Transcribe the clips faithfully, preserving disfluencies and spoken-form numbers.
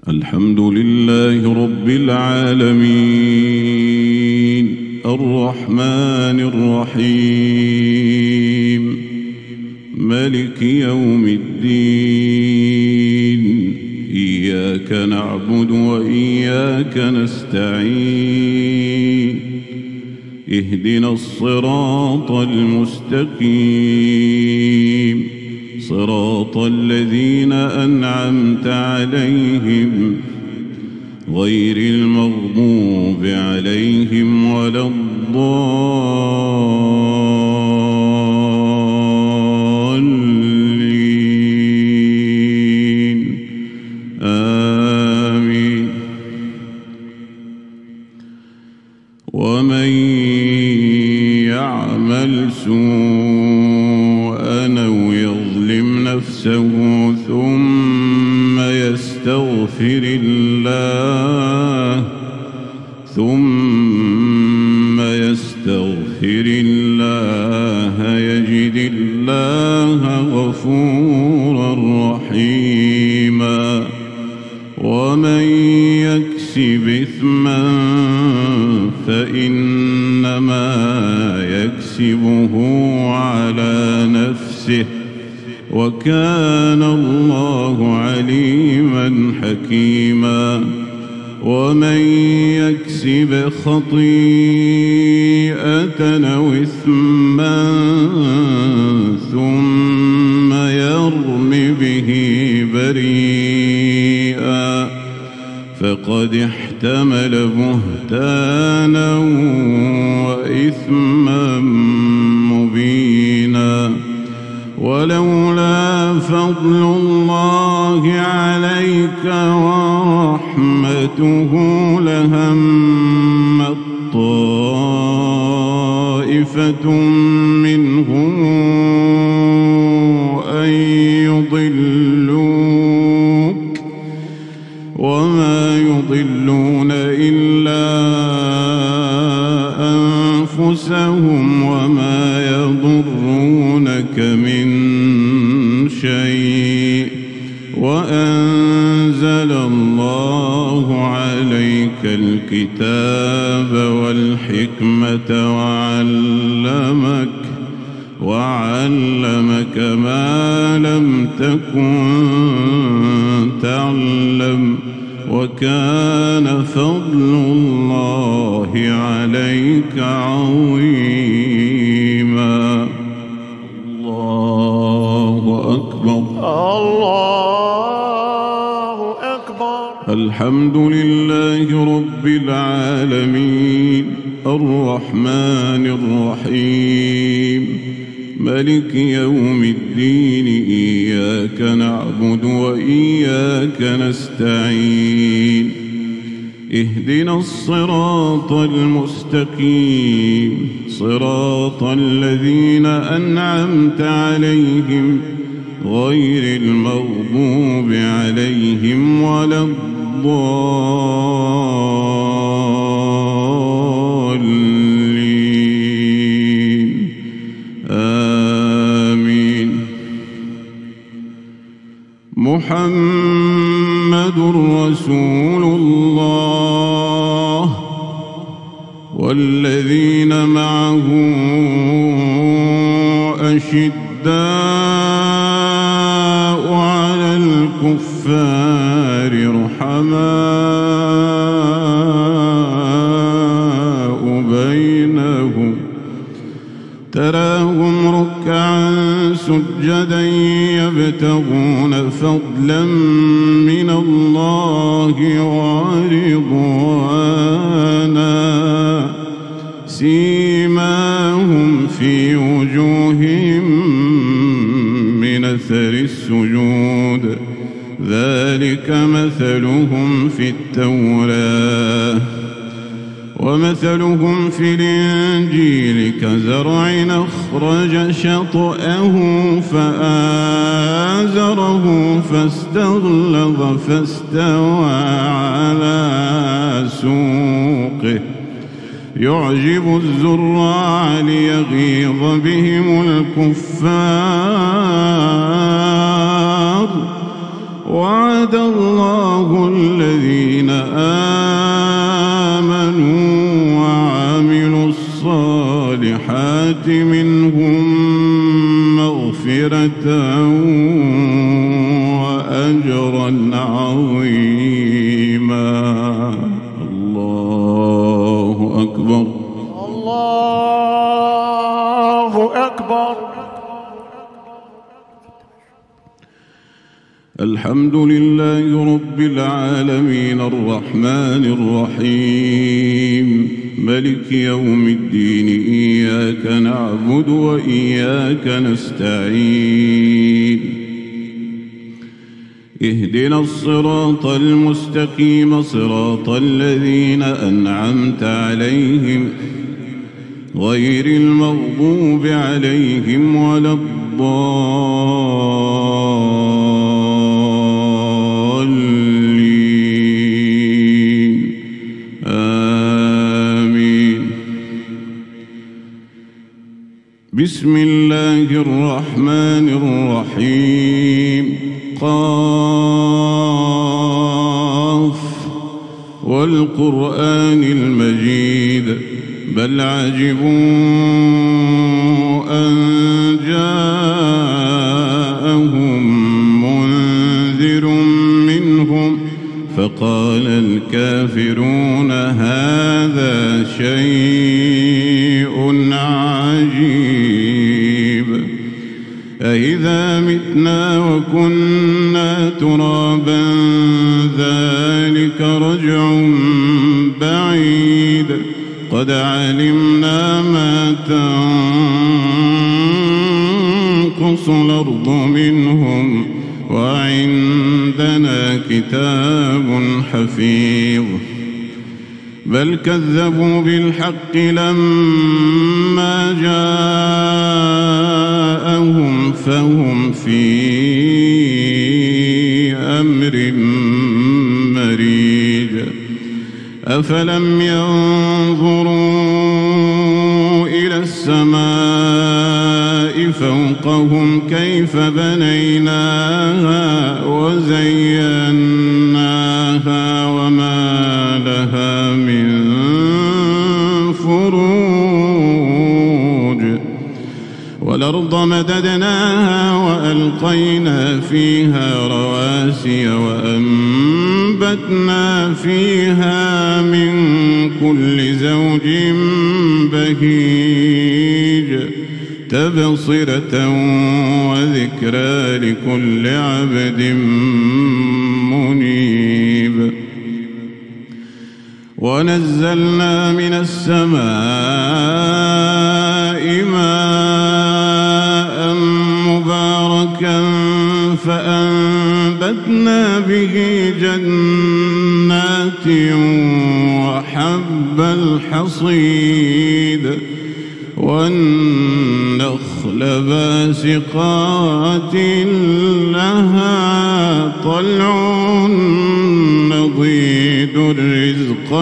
الحمد لله رب العالمين الرحمن الرحيم مالك يوم الدين إياك نعبد وإياك نستعين اهدنا الصراط المستقيم صراط الذين أنعمت عليهم غير المغضوب عليهم ولا الضالين آمين. ومن يعمل سوءا أو يظلم نفسه ثم يستغفر الله ثم يستغفر الله يجد الله غفورا رحيما. ومن يكسب إثما فإنما يكسبه على نفسه وكان الله عليما حكيما. ومن يكسب خطيئة أو إثما ثم يرم به بريئا فقد احتمل بهتانا وإثما مبينا. ولولا فضل الله عليك ورحمته لهمت طائفة منهم أن يضلوك وما يضلون إلا أنفسهم وما يضرونك من شيء. وأنزل الله عليك الكتاب والحكمة وعلمك وعلمك ما لم تكن تعلم وكان فضل الله عليك عظيما. الله أكبر. الله أكبر. الحمد لله رب العالمين الرحمن الرحيم مالك يوم الدين إياك نعبد وإياك نستعين اهدنا الصراط المستقيم صراط الذين أنعمت عليهم غير المغضوب عليهم ولا الضالين آمين. محمد رسول الله والذين معه أشداء على الكفار رحماء بينهم تراهم ركعا سجدا يبتغون فضلا من الله ورضوانا سيماهم في وجوههم من أثر السجود ذلك مثلهم في التوراة ومثلهم في الإنجيل كزرع أخرج شطأه فآزره فاستغلظ فاستوى على سوقه يعجب الزراع ليغيظ بهم الكفار وعد الله الذين آمنوا وعملوا الصالحات منهم مغفرة وأجرا عظيما. الله أكبر. الله أكبر. الحمد لله رب العالمين الرحمن الرحيم ملك يوم الدين إياك نعبد وإياك نستعين اهدنا الصراط المستقيم صراط الذين أنعمت عليهم غير المغضوب عليهم ولا الضالين آمين. بسم الله الرحمن الرحيم قاف والقرآن المجيد بل عجبوا أن جاءهم منذر منهم فقال الكافرون هذا شيء عجيب أإذا متنا وكنا ترابا ذلك رجع بعيد قد علمنا ما تنقص الأرض منهم وعندنا كتاب حفيظ بل كذبوا بالحق لما جاءهم فهم في أمر مريج أفلم ينظروا إلى السماء فوقهم كيف بنيناها وزيناها وما لها من فروج والأرض مددناها وألقينا فيها رواسي وأنبتنا فيها من كل زوج بهيج تبصرة وذكرى لكل عبد منيب ونزلنا من السماء ماء مباركا فأنبتنا به جنات وحب الحصيد والنخل باسقات لها طلع نضيد رزقا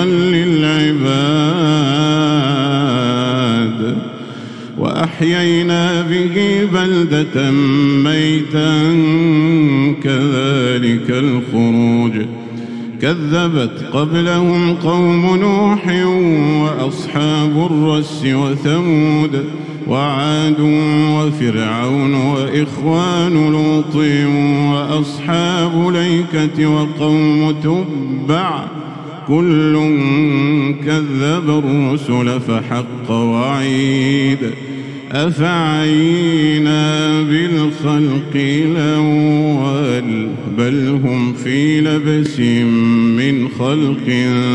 للعباد وأحيينا به بلدة ميتا كذلك الخروج كذبت قبلهم قوم نوح وأصحاب الرس وثمود وعاد وفرعون وإخوان لوط وأصحاب الأيكة وقوم تبع كل كذب الرسل فحق وعيد أفعينا بالخلق الأول بل هم في لبس من خلق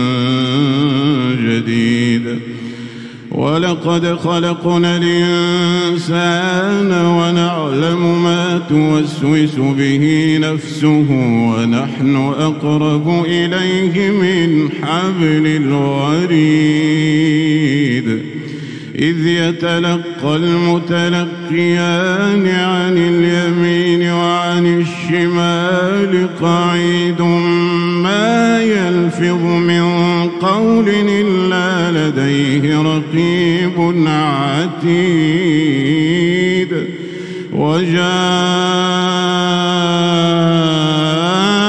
جديد ولقد خلقنا الإنسان ونعلم ما توسوس به نفسه ونحن أقرب إليه من حبل الوريد إذ يتلقى المتلقيان عن اليمين وعن الشمال قعيد ما يلفظ من قول إلا لديه رقيب عتيد وجاء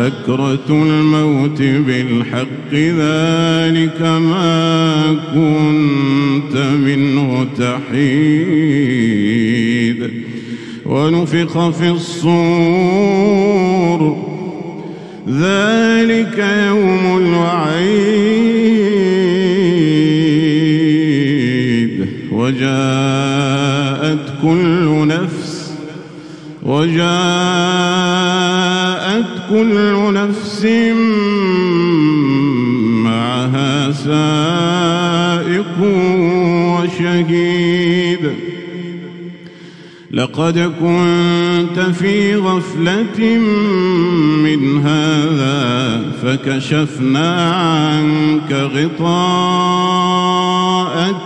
سكرة الموت بالحق ذلك ما كنت منه تحيد ونفخ في الصور ذلك يوم الوعيد وجاءت كل نفس وجاءت كل نفس معها سائق وشهيد لقد كنت في غفلة من هذا فكشفنا عنك غطاءك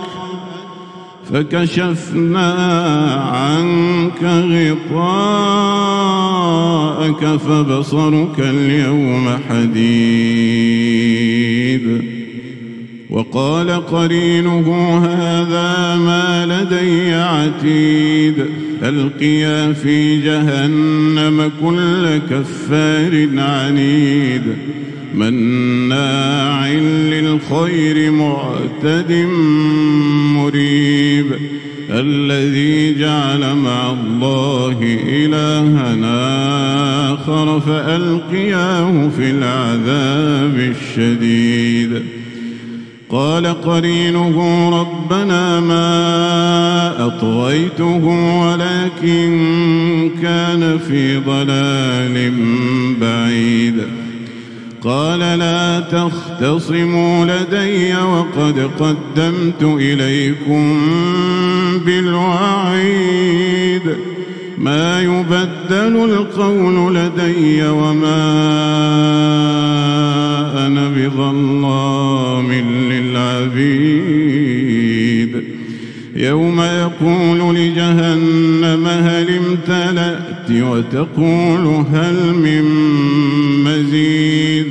فكشفنا عنك غطاءك فبصرك اليوم حديد وقال قرينه هذا ما لدي عتيد ألقيا في جهنم كل كفار عنيد مناع للخير معتد مريب الذي جعل مع الله إلها آخر فألقياه في العذاب الشديد قال قرينه ربنا ما أطغيته ولكن كان في ضلال بعيد قال لا تختصموا لدي وقد قدمت إليكم بالوعيد ما يبدل القول لدي وما أنا بظلام للعبيد يوم يقول لجهنم هل امتلأت وتقول هل من مزيد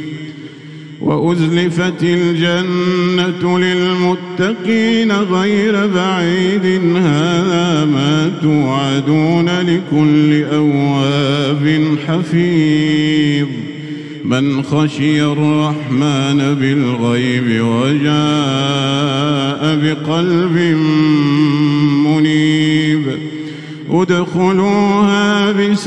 وأزلفت الجنة للمتقين غير بعيد هذا ما توعدون لكل أواب حفيظ من خشي الرحمن بالغيب وجاء بقلب منيب ادخلوها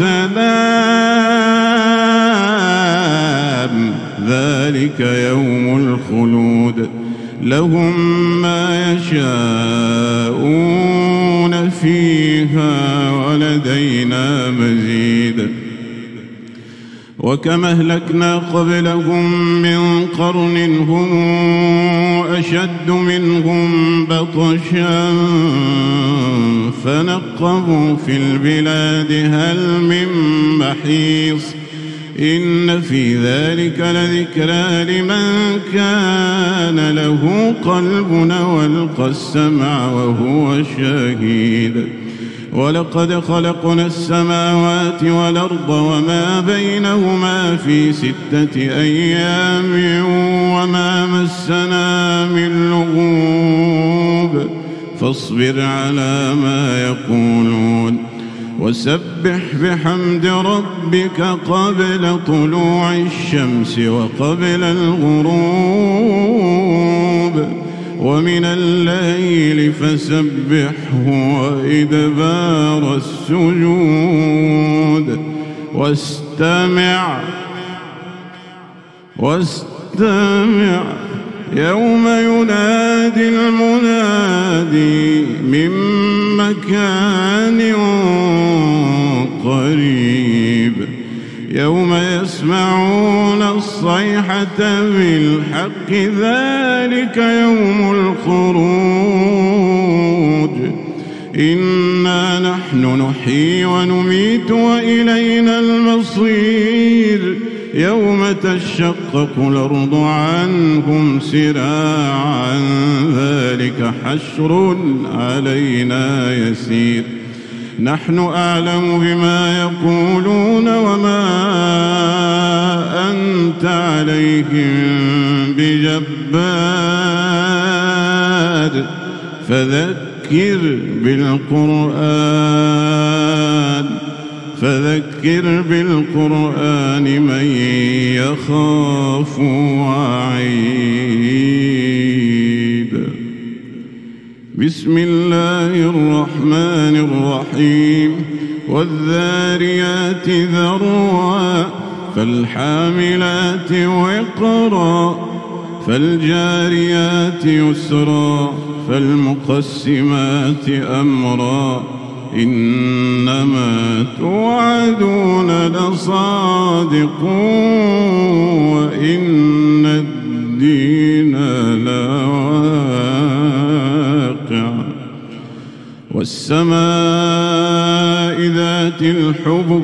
بسلام ذلك يوم الخلود لهم ما يشاءون فيها ولدينا مزيد وكم أهلكنا قبلهم من قرن هم أشد منهم بطشا فنقبوا في البلاد هل من محيص إن في ذلك لذكرى لمن كان له قلب والقى السمع وهو شهيد ولقد خلقنا السماوات والأرض وما بينهما في ستة أيام وما مسنا من لغوب فاصبر على ما يقولون وسبح بحمد ربك قبل طلوع الشمس وقبل الغروب ومن الليل فسبحه وإدبار السجود واستمع واستمع يوم ينادي المنادي من مكان قريب يوم يسمعون الصيحة بالحق ذلك يوم الخروج إنا نحن نحيي ونميت وإلينا المصير يوم تشقق الأرض عنهم سراعا ذلك حشر علينا يسير نحن أعلم بما يقولون وما أنت عليهم بجبار فذكر بالقرآن فذكر بالقرآن من يخاف وعيد. بسم الله الرحمن الرحيم. والذاريات ذروا فالحاملات وقرا فالجاريات يسرا فالمقسمات أمرا إنما توعدون لصادق وإن الدين لواقع. والسماء ذات الحبك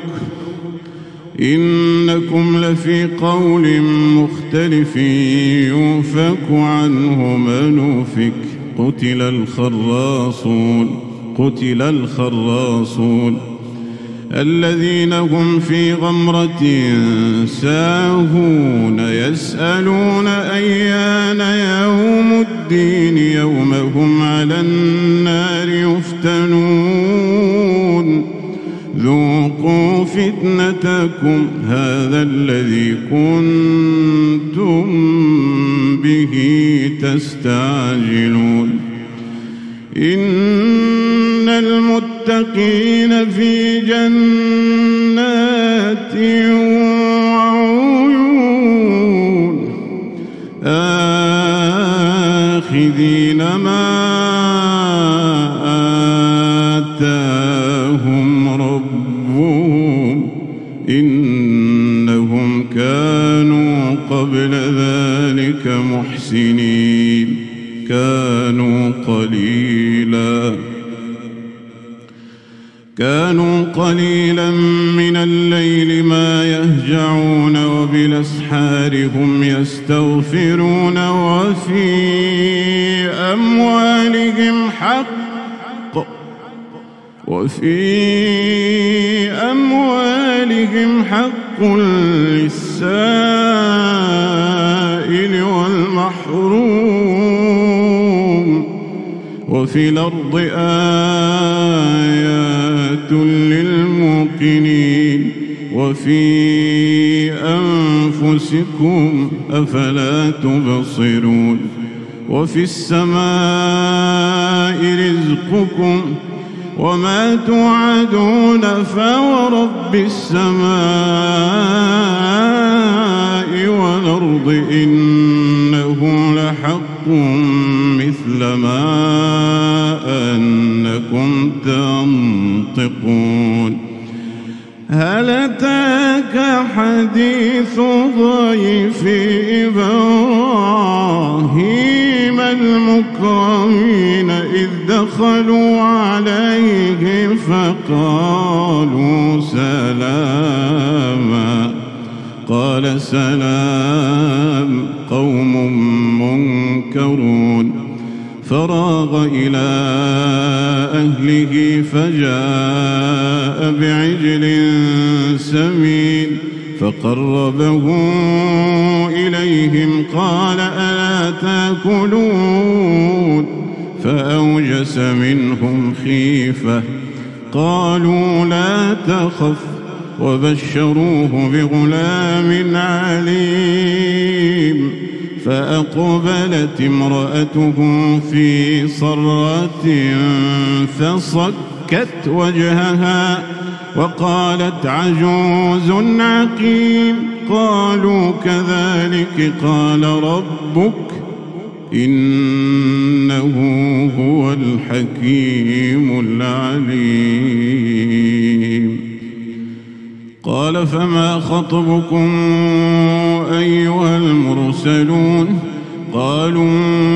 إنكم لفي قول مختلف يؤفك عنه من أفك. قتل الخراصون قتل الخراصون الذين هم في غمرة ساهون يسألون أيان يوم الدين يوم هم على النار يفتنون. ذوقوا فتنتكم هذا الذي كنتم به تستعجلون. إن المتقين في جنات وعيون آخذين ما آتاهم ربهم إنهم كانوا قبل ذلك محسنين. كانوا قليلا كانوا قليلا من الليل ما يهجعون وبالأسحار هم يستغفرون. وفي أموالهم حق وفي أموالهم حق للسائل والمحروم. وفي الأرض آيات للموقنين وفي أنفسكم أفلا تبصرون. وفي السماء رزقكم وما توعدون فورب السماء والأرض إنه لحق مثل ما أنكم تنطقون. هل أتاك حديث ضيف إبراهيم المكرمين إذ دخلوا عليه فقالوا سلاما قال سلام قوم منكرون. فراغ إلى أهله فجاء بعجل سمين فقربه إليهم قال ألا تأكلون فأوجس منهم خيفة قالوا لا تخف وبشروه بغلام عليم. فأقبلت امرأته في صرة فصكت وجهها وقالت عجوز عقيم. قالوا كذلك قال ربك إنه هو الحكيم العليم. قال فما خطبكم أيها المرسلون؟ قالوا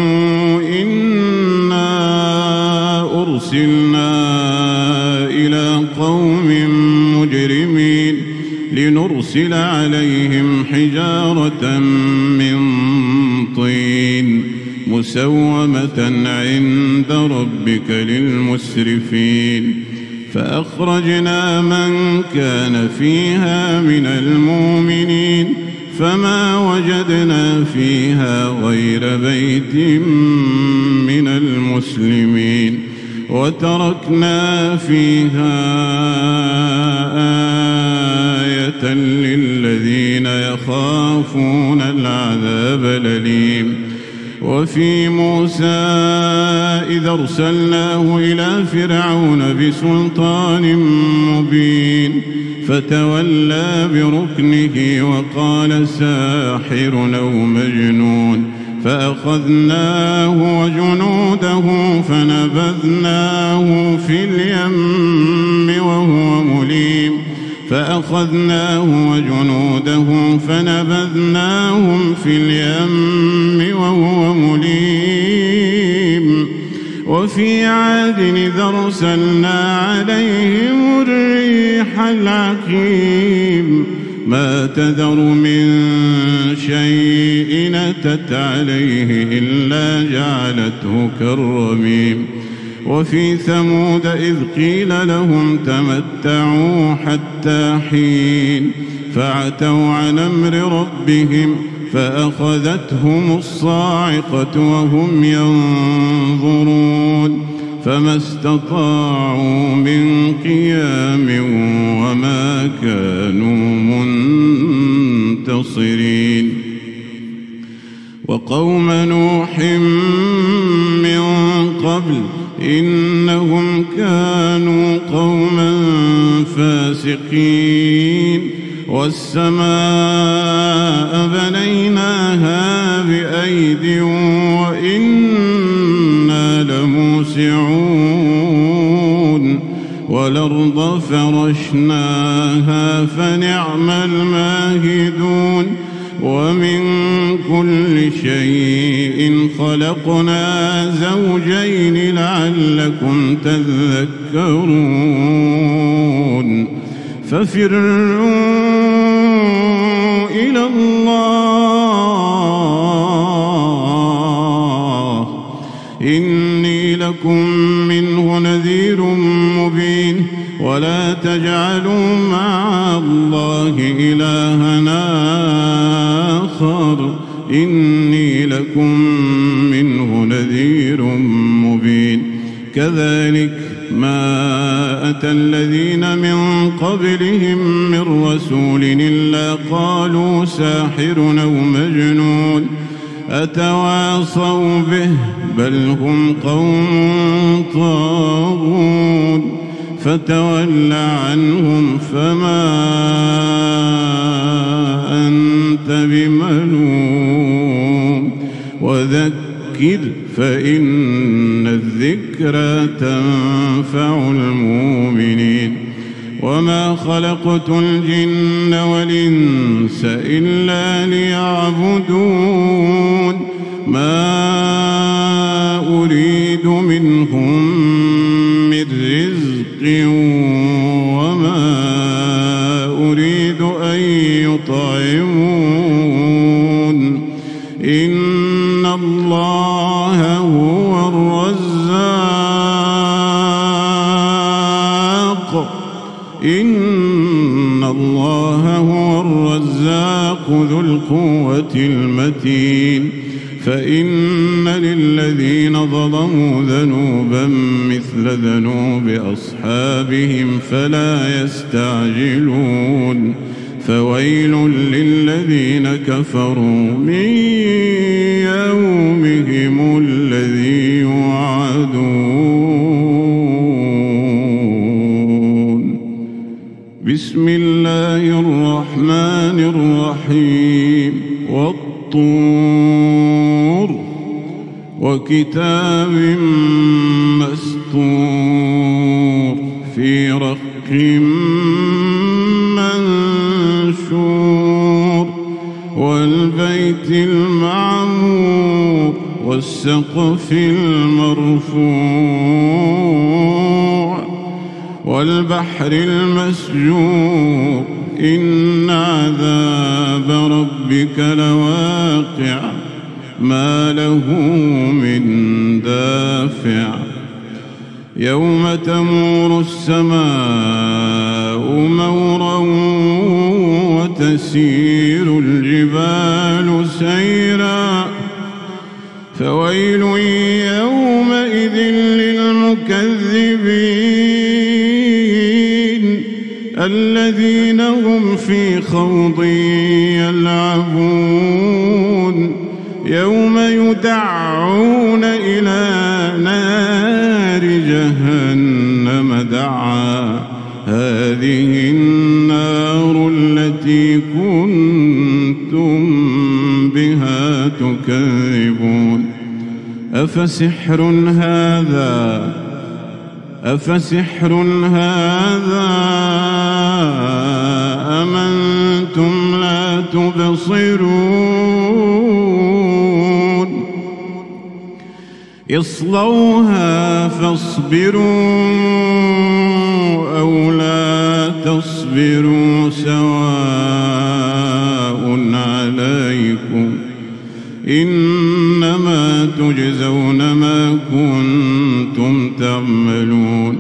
إنا أرسلنا إلى قوم مجرمين لنرسل عليهم حجارة من طين مسومة عند ربك للمسرفين. فأخرجنا من كان فيها من المؤمنين فما وجدنا فيها غير بيت من المسلمين وتركنا فيها آية للذين يخافون العذاب الأليم. وفي موسى إذ أرسلناه إلى فرعون بسلطان مبين فتولى بركنه وقال ساحر أو مجنون فأخذناه وجنوده فنبذناه في اليم وهو مليم فأخذناه وجنوده فنبذناهم في اليم وهو مليم. وفي عاد إذ أرسلنا عليهم الريح العقيم ما تذر من شيء أتت عليه إلا جعلته كالرميم. وفي ثمود إذ قيل لهم تمتعوا حتى حين فعتوا عن أمر ربهم فأخذتهم الصاعقة وهم ينظرون فما استطاعوا من قيام وما كانوا منتصرين. وقوم نوح من قبل إنهم كانوا قوما فاسقين. والسماء بنيناها بأيد وإنا لموسعون والأرض فرشناها فنعم الماهدون. ومن كل شيء خلقنا زوجين لعلكم تذكرون. ففروا إلى الله إني لكم منه نذير مبين. ولا تجعلوا مع الله إلهنا آخر إني لكم منه نذير مبين. كذلك ما أتى الذين من قبلهم من رسول إلا قالوا ساحر أو مجنون أتواصوا به بل هم قوم طاغون. فتول عنهم فما أنت بملوم وذكر فإن الذكرى تنفع المؤمنين. وما خلقت الجن والإنس إلا ليعبدون ما أريد منهم من رزق وما أريد أن يطعمون إن الله هو الرزاق إن الله هو الرزاق ذو القوة المتين. فإن للذين ظلموا ذنوبا مثل ذنوب أصحابهم فلا يستعجلون. فويل للذين كفروا من يومهم الذي يوعدون. بسم الله الرحمن الرحيم. والطور وكتاب مسطور في رق منشور والبيت المعمور والسقف المرفوع والبحر المسجور إن عذاب ربك لواقع ما له من دافع. يوم تمور السماء مورا وتسير الجبال سيرا فويل يومئذ للمكذبين الذين هم في خوض يلعبون يوم يدعون إلى نار جهنم دعا هذه النار التي كنتم بها تكذبون أفسحر هذا أفسحر هذا أم أنتم لا تبصرون اصلوها فاصبروا أو لا تصبروا سواء عليكم إنما تجزون ما كنتم تعملون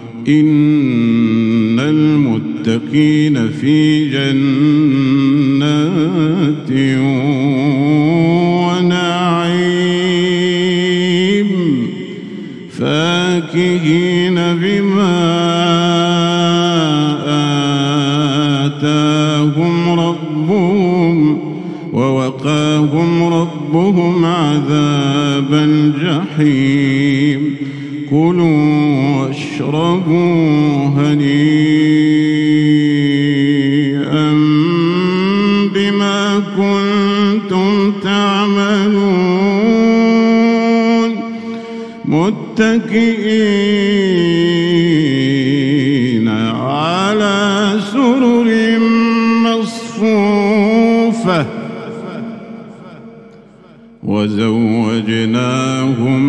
إن المتقين في جنات ونعيم فاكهين بما آتاهم ربهم ووقاهم ربهم عذاب الجحيم كلوا واشربوا هنيئا بما كنتم تعملون متكئين على سرر مصفوفة وزوجناهم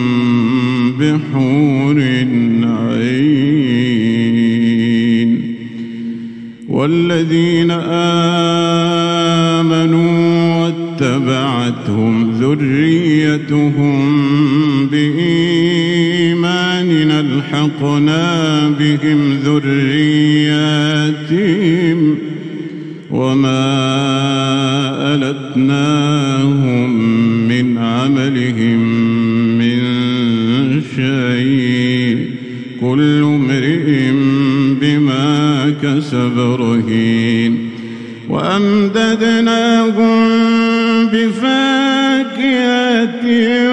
بحور عين والذين آمنوا واتبعتهم ذريتهم بإيمان ألحقنا بهم ذرياتهم وما ألتناهم من عملهم من شيء كل امرئ بما كسب رهين وأمددناهم بفاكهة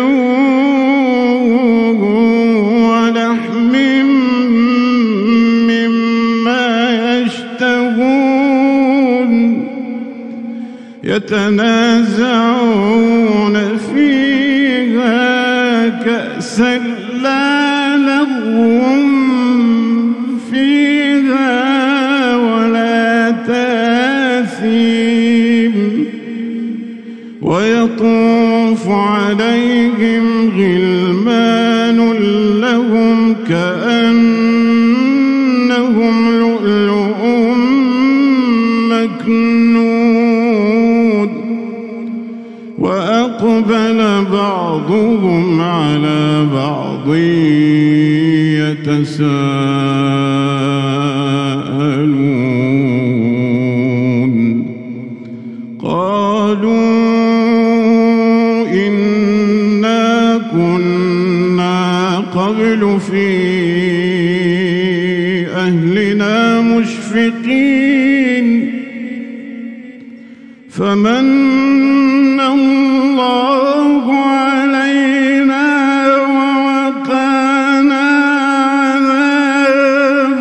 ولحم مما يشتهون يتنازعون فيها كأسا لا لغو فيها ولا تاثيم ويطوف عليهم غلمان لهم كأنهم لؤلؤ مكنون وأقبل بعضهم على بعض يتساءلون قالوا إنا كنا قبل في أهلنا مشفقين فمن الله علينا ووقانا عذاب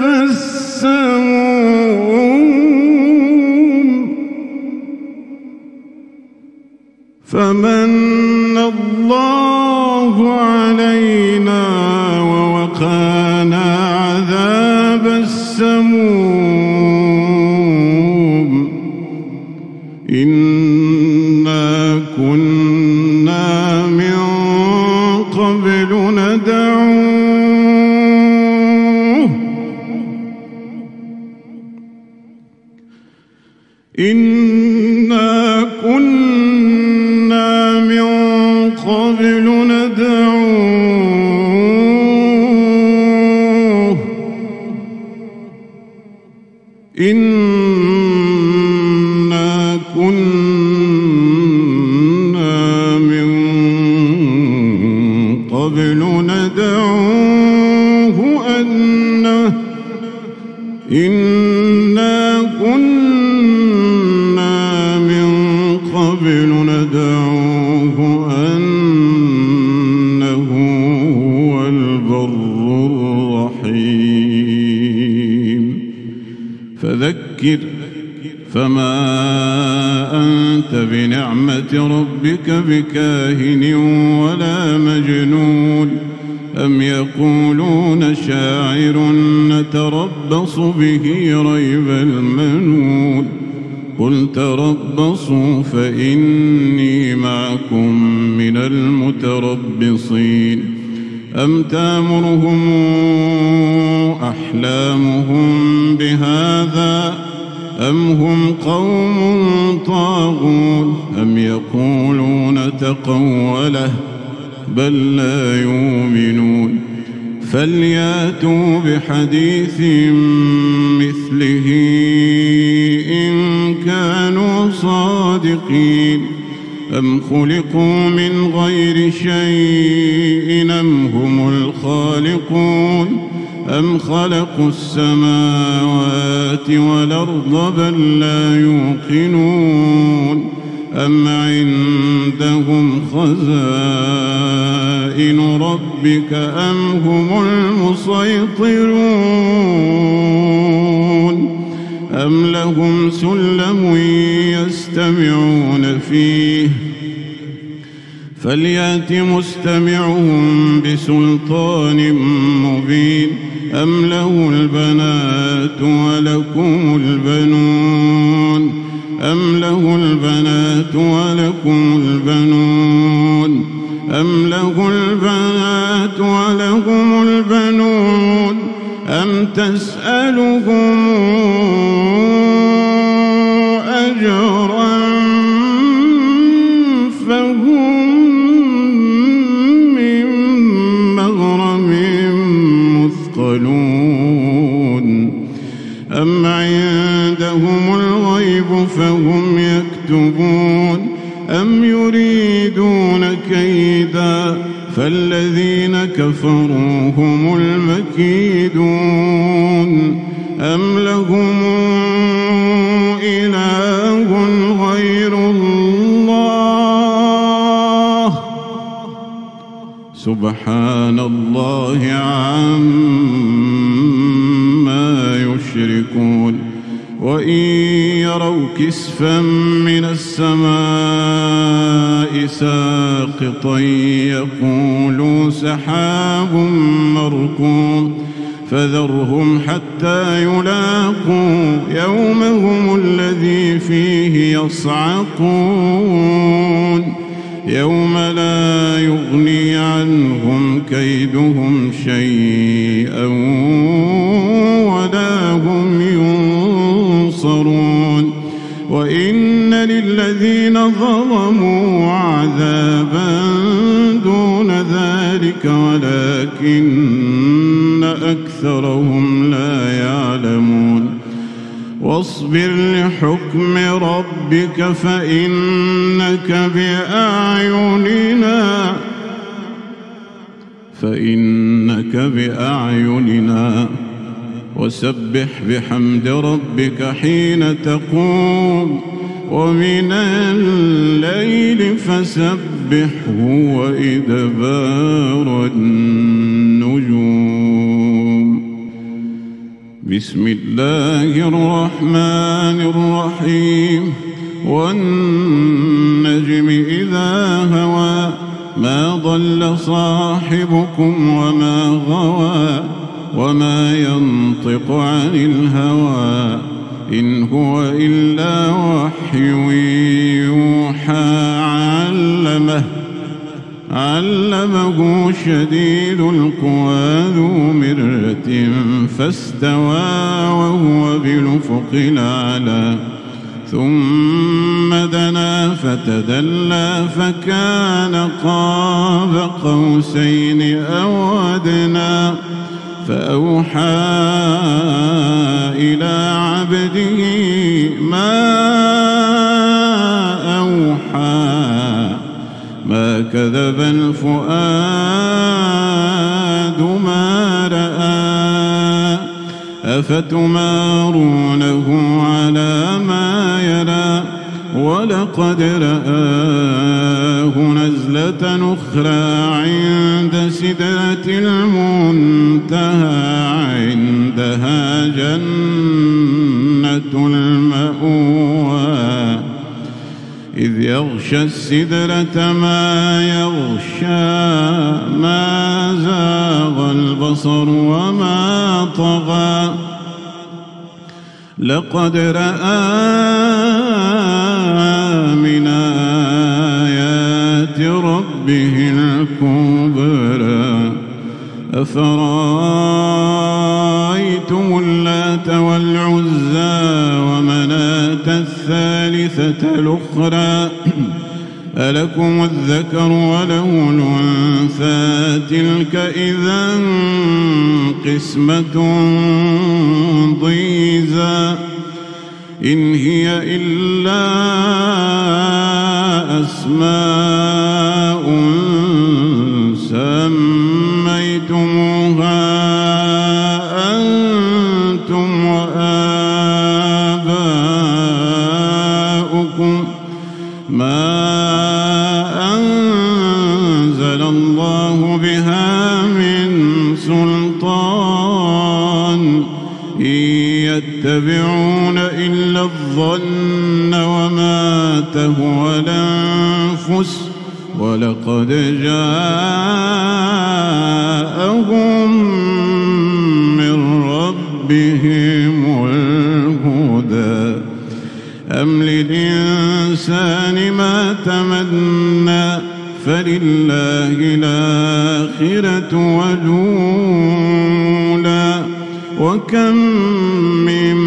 السموم فمن الله علينا ووقانا عذاب السموم إنا كنا من قبل ندعوه إنا كنا من قبل ندعوه ندعوه أنه هو البر الرحيم فذكر فما أنت بنعمة ربك بكاهن ولا مجنون أم يقولون شاعر نتربص به ريب المنون قل تربصوا فإني معكم من المتربصين أم تأمرهم أحلامهم بهذا أم هم قوم طاغون أم يقولون تقوله بل لا يؤمنون فلياتوا بحديث مثله إن كانوا صادقين أم خلقوا من غير شيء أم هم الخالقون أم خلقوا السماوات والأرض بل لا يوقنون أم عندهم خزائن ربك أم هم المسيطرون أم لهم سلم يستمعون فيه فليات مستمعهم بسلطان مبين أم له البنات ولكم البنون أم له البنات ولكم البنون أم له البنات ولهم البنون أم تسألهم أجرا فهم من مغرم مثقلون أم عندهم الغيب فهم يكتبون أم يريدون كيدا فالذين كفروا هم المكيدون أم لهم إله غير الله سبحان الله عما يشركون وإن يروا كسفا من السماء ساقطا يقولوا سحاب مركوم فذرهم حتى يلاقوا يومهم الذي فيه يصعقون يوم لا يغني عنهم كيدهم شيئا ولا هم ينصرون وإن للذين ظلموا عذابا دون ذلك ولكن أكثرهم لا يعلمون واصبر لحكم ربك فإنك بأعيننا فإنك بأعيننا وسبح بحمد ربك حين تقوم ومن الليل فسبحه وإدبار النجوم بسم الله الرحمن الرحيم والنجم إذا هوى ما ضل صاحبكم وما غوى وما ينطق عن الهوى إن هو إلا وحي يوحى علمه علمه شديد القوى ذو مرة فاستوى وهو بالأفق الأعلى ثم دنا فتدلى فكان قاب قوسين أو أدنى فأوحى إلى عبده ما أوحى ما كذب الفؤاد ما رأى أفتمارونه على ما يرى ولقد رآه نزلة أخرى عند سدرة المنتهى عندها جنة المأوى إذ يغشى السدرة ما يغشى ما زاغ البصر وما طغى لقد رأى من آيات ربه الكبرى أفرأيتم اللات والعزى ومناة الثالثة الأخرى ألكم الذكر وله الأنثى تلك إذا قسمة ضيزى إن هي إلا أسماء سميتموها أنتم وآباؤكم ما أنزل الله بها من سلطان إن يتبعون إلا الظن وما تهوى الأنفس ولقد جاءهم من ربهم الهدى أم للإنسان ما تمنى فلله الآخرة والأولى وكم من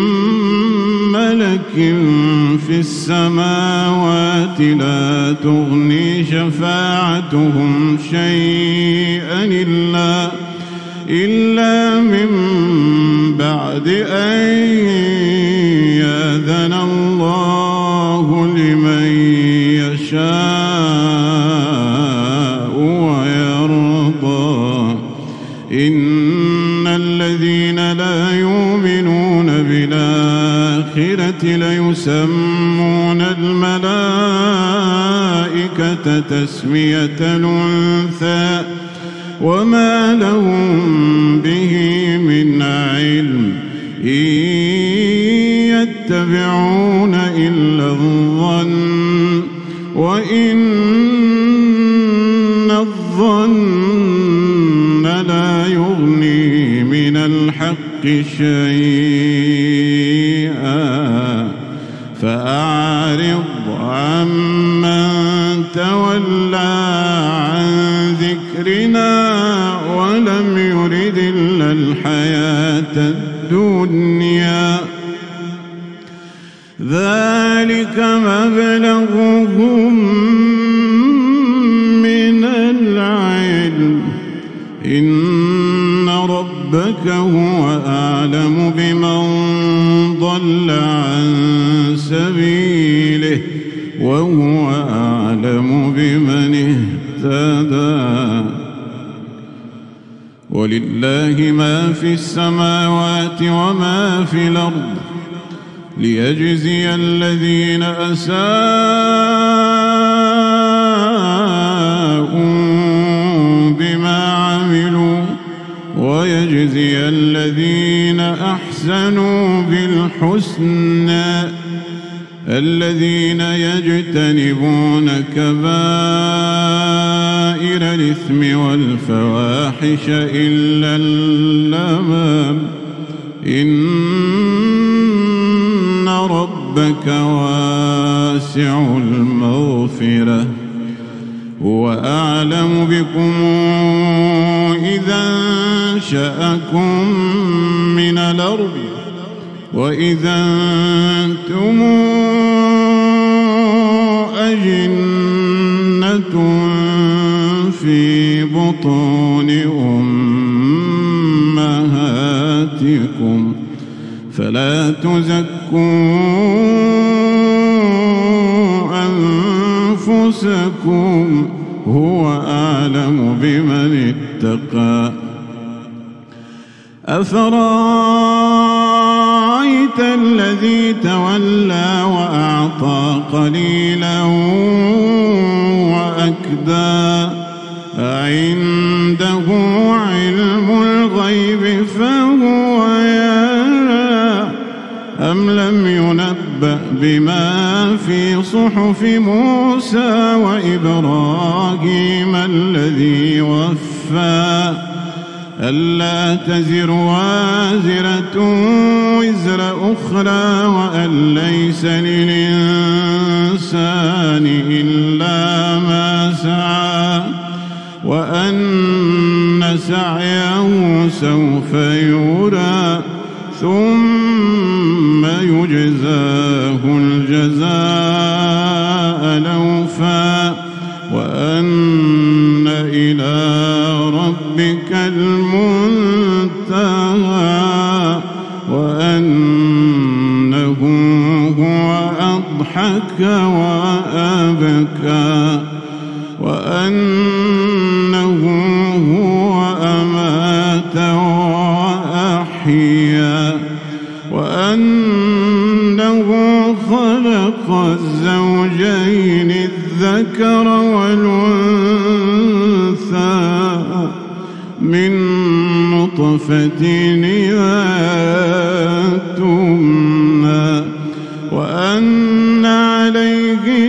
ملك في السماوات لا تغني شفاعتهم شيئا إلا, إلا من بعد أن يأذن الله لمن يشاء ويرضى إن الذين لا يؤمنون بالآخرة ليسمون الملائكة تسمية الأنثى وما لهم به من علم إن يتبعون إلا الظن وإن الظن لا يغني من الحق شيئا فأعرض عمن تولى عن ذكرنا ولم يرد إلا الحياة الدنيا ذلك مبلغهم من العلم إن ربك هو أعلم بمن ضل عن سبيله وهو أعلم بمن اهتدى ولله ما في السماوات وما في الأرض ليجزي الذين أساءوا بما عملوا ويجزي الذين أحسنوا بالحسنى الذين يجتنبون كبائر الإثم والفواحش إلا اللمم إن ربك واسع المغفرة هو أعلم بكم إذا أنشأكم من الأرض وإذا أنتم أجنة في بطون أمهاتكم فلا تزكوا أنفسكم هو أعلم بمن اتقى أفرأيتم أرأيت الذي تولى وأعطى قليلا وأكدى أعنده علم الغيب فهو يرى أم لم ينبأ بما في صحف موسى وإبراهيم الذي وفى ألا تزر وازرة وزر أخرى وأن ليس للإنسان إلا ما سعى وأن سعيه سوف يرى ثم يجزاه الجزاء الأوفى وأن إلى ربك المنتهى وأنه هو أضحك وأبكى وأنه هو أمات وأحيا وأنه خلق الزوجين الذكر والأنثى من نطفة إذا تمنى وأن عليه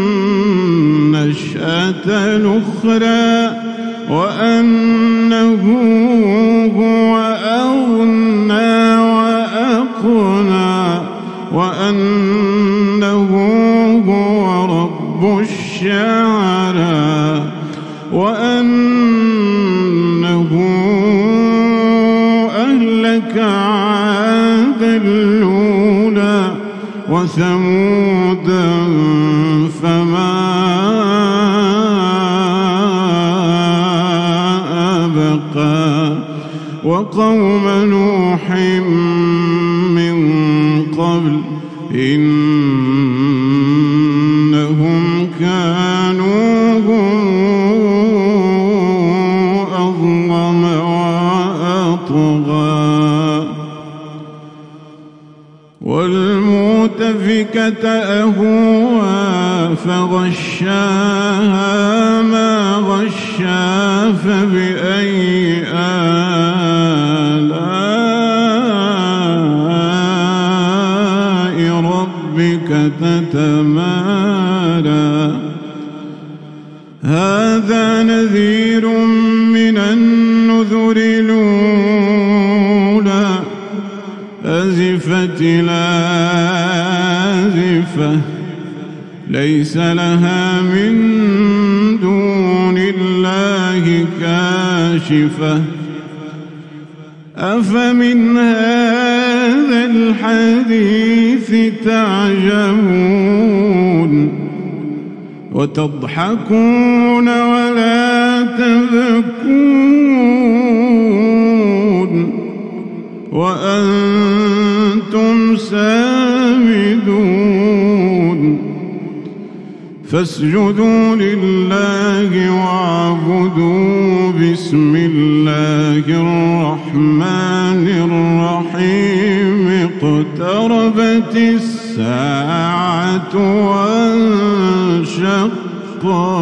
النشأة الأخرى وأنه هو أغنى وأقنى وأنه هو رب الشعرى وأنه أهلك عاد الأولى وثمودا فما أبقى وقوم نوح من قبل إنهم كانوا هم أظلم وأطغى والمؤتفكة أهوى فغشاها ما غشا فبأي آلاء ربك تتمارى هذا نذير من النذر الأولى أزفت الآزفة ليس لها من دون الله كاشفة أفمن هذا الحديث تعجبون وتضحكون ولا تبكون وأنتم سامدون فاسجدوا لله واعبدوا بسم الله الرحمن الرحيم اقتربت الساعة وانشق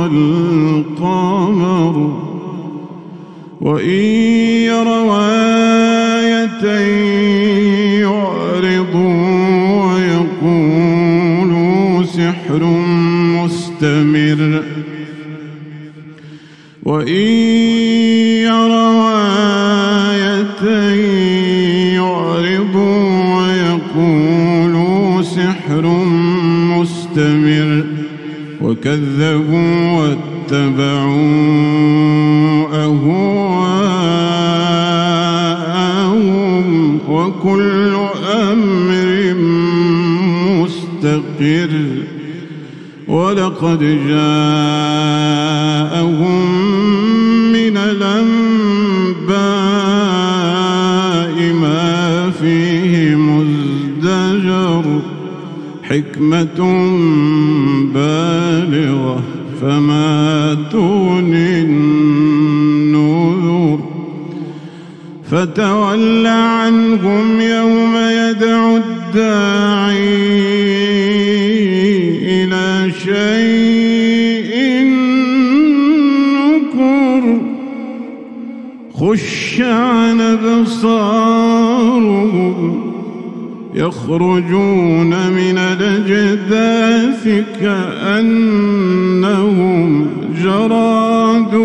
القمر وإن يروا آية يعرضوا ويقولوا سحر مستمر وإن يروا آية يعرضوا ويقولوا سحر مستمر وكذبوا واتبعوا أهواءهم وكل أمر مستقر ولقد جاءهم من الأنباء ما فيه مزدجر حكمة بالغة فما تغني النذر فتول عنهم يوم يدعو الداعي خش عن أبصارهم يخرجون من الأجداث كأنهم جراد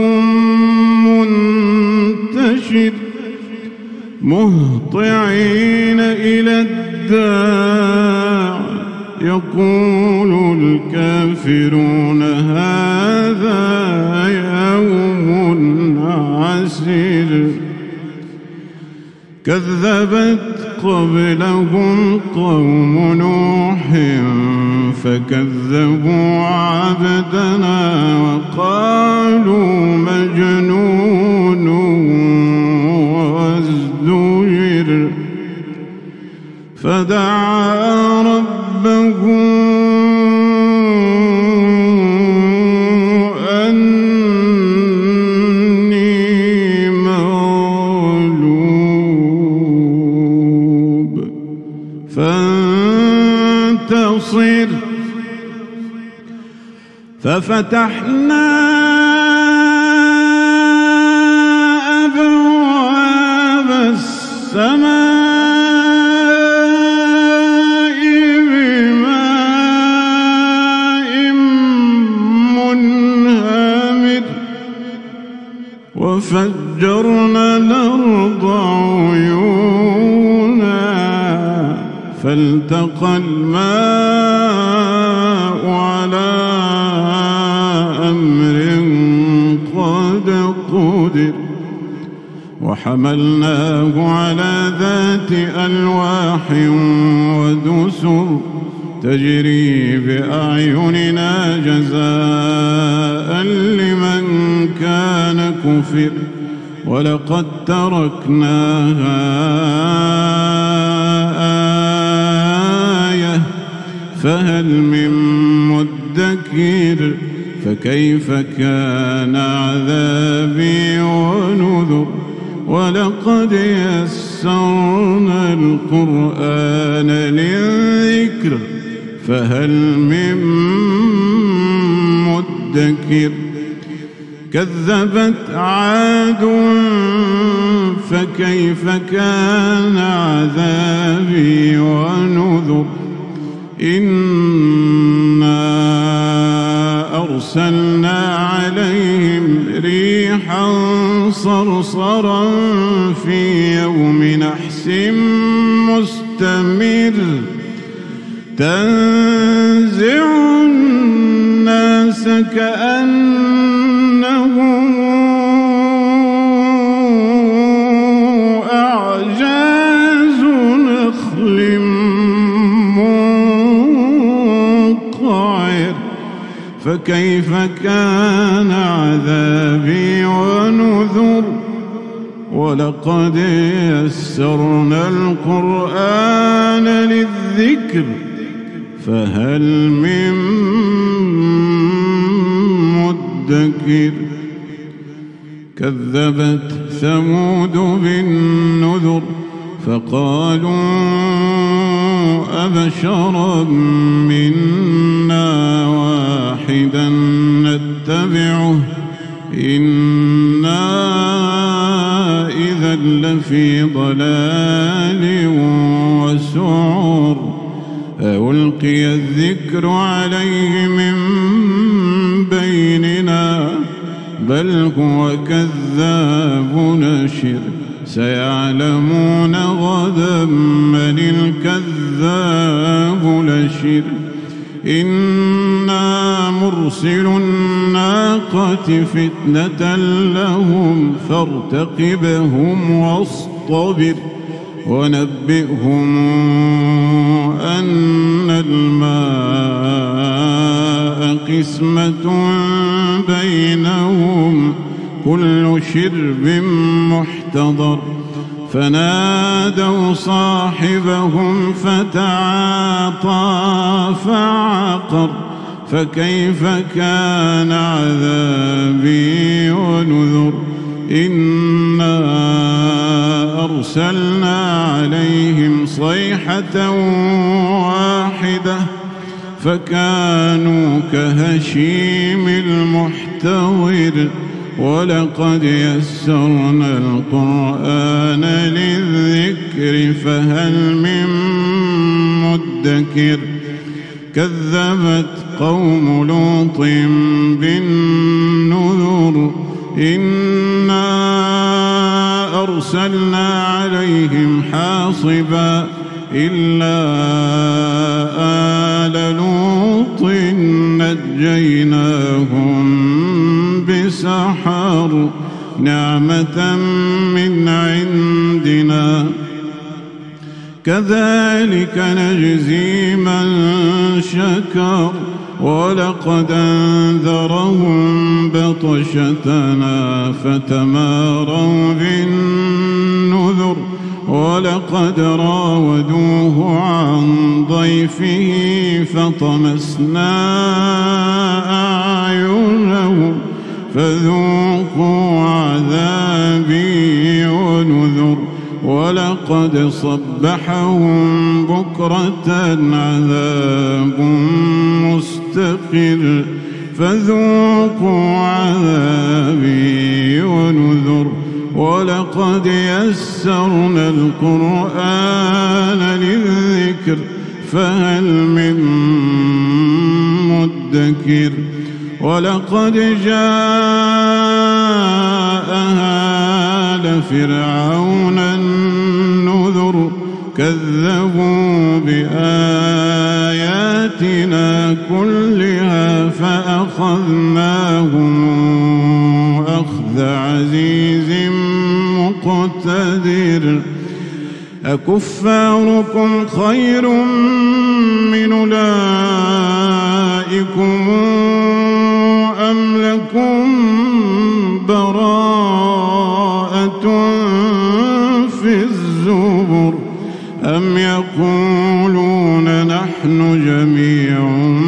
منتشر مهطعين إلى الداع يقول الكافرون هذا يوم عسير كذبت قبلهم قوم نوح فكذبوا عبدنا وقالوا مجنون وازدجر فدعا ربه أني مغلوب فانتصر ففتحنا أبواب السماء وفجرنا الأرض عيونا فالتقى الماء على أمر قد قدر وحملناه على ذات ألواح ودسر تجري بأعيننا جزاء لمن كان كفر ولقد تركناها آية فهل من مدكر فكيف كان عذابي ونذر ولقد يسرنا القرآن للذكر فهل من مدكر كذبت عاد فكيف كان عذابي ونذر إنا أرسلنا عليهم ريحا صرصرا في يوم نحس مستمر تنزع الناس كأنهم أعجاز نخل منقعر فكيف كان عذابي ونذر ولقد يسرنا القرآن للذكر فهل من مدكر كذبت ثمود بالنذر فقالوا أبشرا منا واحدا نتبعه إنا إذا لفي ضلال وسعر ألقي الذكر عليه من بيننا بل هو كذاب نشر سيعلمون غدا من الكذاب نشر إنا مرسل الناقة فتنة لهم فارتقبهم واصطبر ونبئهم أن الماء قسمة بينهم كل شرب محتضر فنادوا صاحبهم فتعاطى فعقر فكيف كان عذابي ونذر إنا أرسلنا عليهم صيحة واحدة فكانوا كهشيم المحتضر ولقد يسرنا القرآن للذكر فهل من مدكر كذبت قوم لوط بالنذر إنا أرسلنا عليهم حاصبا إلا آل لوط نجيناهم بسحر نعمة من عندنا كذلك نجزي من شكر ولقد أنذرهم بطشتنا فتماروا بالنذر ولقد راودوه عن ضيفه فطمسنا أعينهم فذوقوا عذابي ونذر ولقد صبحهم بكرة عذاب مستقر فذوقوا عذابي ونذر ولقد يسرنا القرآن للذكر فهل من مدكر ولقد جاء آل فرعون النذر كذبوا بآياتنا كلها فأخذناهم أخذ عزيز مقتدر أكفاركم خير من أولئكم أم لكم براءة في الزبر أم يقولون نحن جميع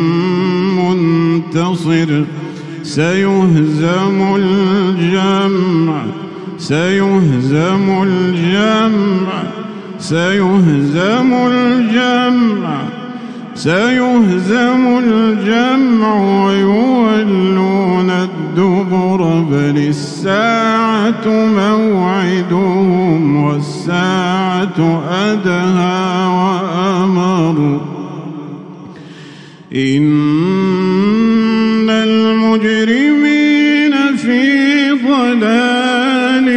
منتصر سيهزم الجمع سيهزم الجمع سيهزم الجمع سيهزم الجمع ويولون الدبر بل الساعة موعدهم والساعة أدهى وأمر إن المجرمين في ضلال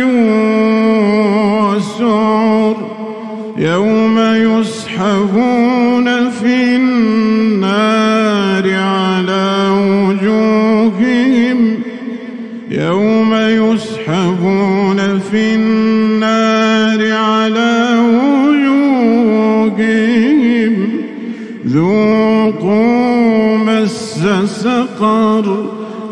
وسعر يوم يسحبون في النار على وجوههم يوم يسحبون في النار على وجوههم ذوقوا مس سقر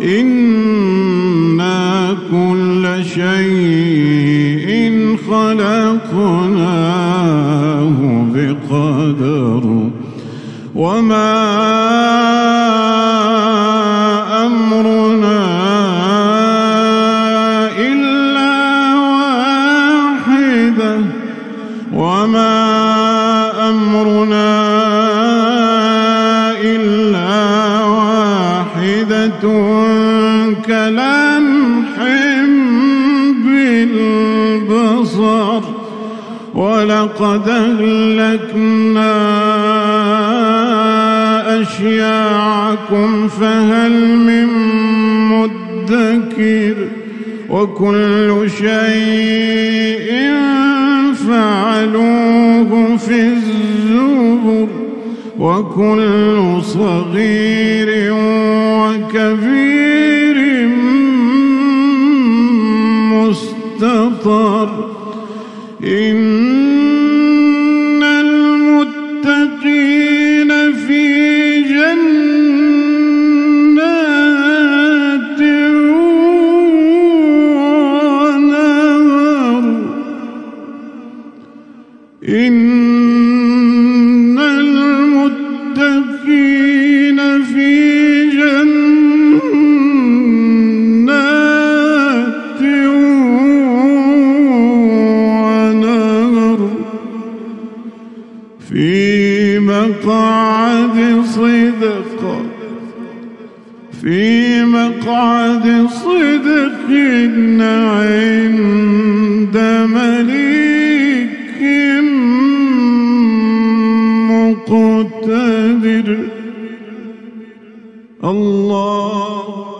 إنا كل شيء خلقناه بقدر وما أمرنا إلا واحدة وما أمرنا إلا واحدة كلمح بالبصر ولقد أهلكنا أشياعكم فهل من مدكر وكل شيء فعلوه في الزبر وكل صغير وكبير مستطر إن المتقين في جنات ونهر إن المتقين في جنات وعد صدق عند مليك مقتدر. الله